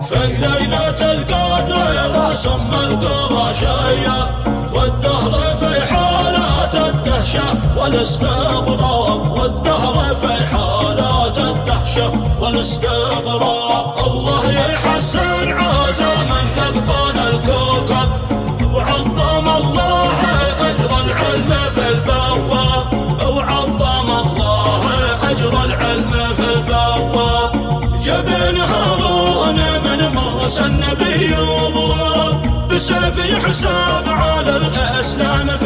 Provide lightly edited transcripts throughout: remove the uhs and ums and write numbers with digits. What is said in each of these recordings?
في ليلة القدر رسم القرشية، والدهر في حالات الدهشة والاستغراب، والدهر في حالات الدهشة والاستغراب. الله يحسن عزا من يقطن الكوكب، وعظم الله أجر العلم في البواب، وعظم الله أجر العلم في البواب. جبن هارون من موسى النبي يضرب، بسيف يحسب على الإسلام في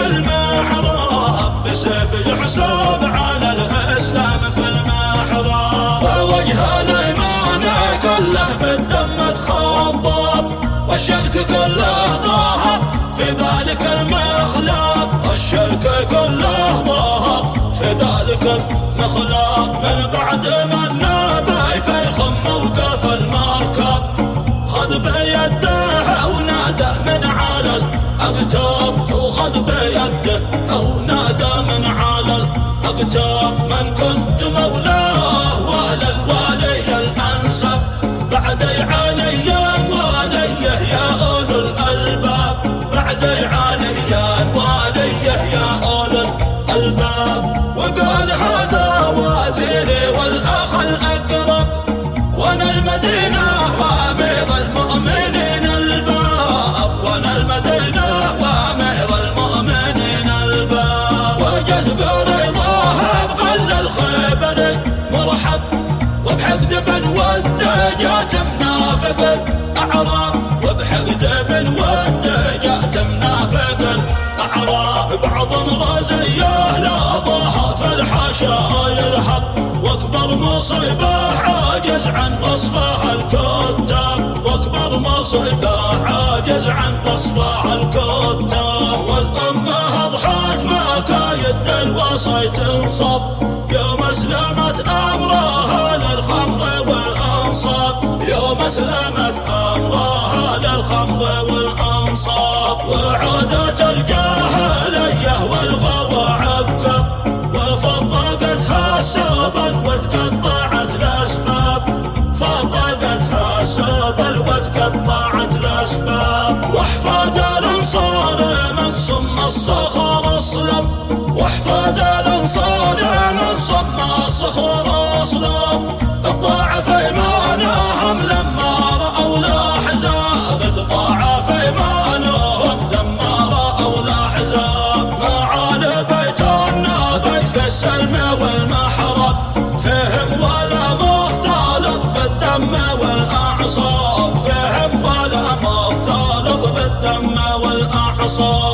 المحراب، بسيف يحسب على الإسلام في المحراب. ووجه الإيمان كله بالدم تخضب، والشرك كله ظهر في ذلك المخلب، والشرك كله ظهر في ذلك المخلب. من بعد ما النبي فيخم موقف المركب، خذ بيده ونادى من على الأقتاب، وخذ بيده ونادى من على الأقتاب. من كنت مولاه والى الوالي الأنسب، بعدي عليا واليه يا أولو الألباب، بعدي عليا واليه يا أولو الألباب. وقال هذا وزيري والأخ الأقرب، وانا المدينة وامير المؤمنين الباب، وانا المدينة وامير المؤمنين الباب. وجت قريضاها بخل الخيبر مرحب، وبحقد بن ود جات منافق الأعراب، وبحقد بن ود جات منافق الأعراب. بعض رزيه لا ضاها في الحاشا يرهب، واكبر مصيبه عاجز عن وصفها الكتاب، واكبر مصيبه عاجز عن وصفها الكتاب. والأمة أضحت مكايد الوصي تنصب، يوم أسلمت أمرها للخمر والأنصاب، يوم أسلمت أمرها للخمر والأنصاب. وعادت الجاهلية والغوى عقب، وفرقتها السبل وتقطعت الأسباب، فرقتها السبل وتقطعت الأسباب. واحفاد الأنصار من صم الصخر أصلب، واحفاد الأنصار من صم الصخر أصلب. تضاعف إيمانهم لما رأوا الأحزاب، تضاعف إيمانهم لما رأوا الأحزاب. معالي بيت النبي في السلم والمحرب، فهم ولا مختلط بالدم والأعصاب، فهم ولا مختلط بالدم والأعصاب.